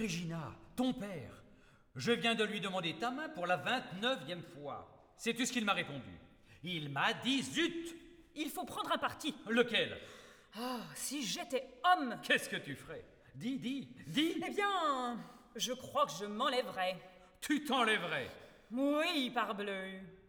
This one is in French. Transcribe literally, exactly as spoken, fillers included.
Régina, ton père. Je viens de lui demander ta main pour la vingt-neuvième fois. Sais-tu ce qu'il m'a répondu? Il m'a dit zut! Il faut prendre un parti. Lequel? Ah, si j'étais homme. Qu'est-ce que tu ferais? Dis, dis, dis. Eh bien, je crois que je m'enlèverais. Tu t'enlèverais. Oui, parbleu.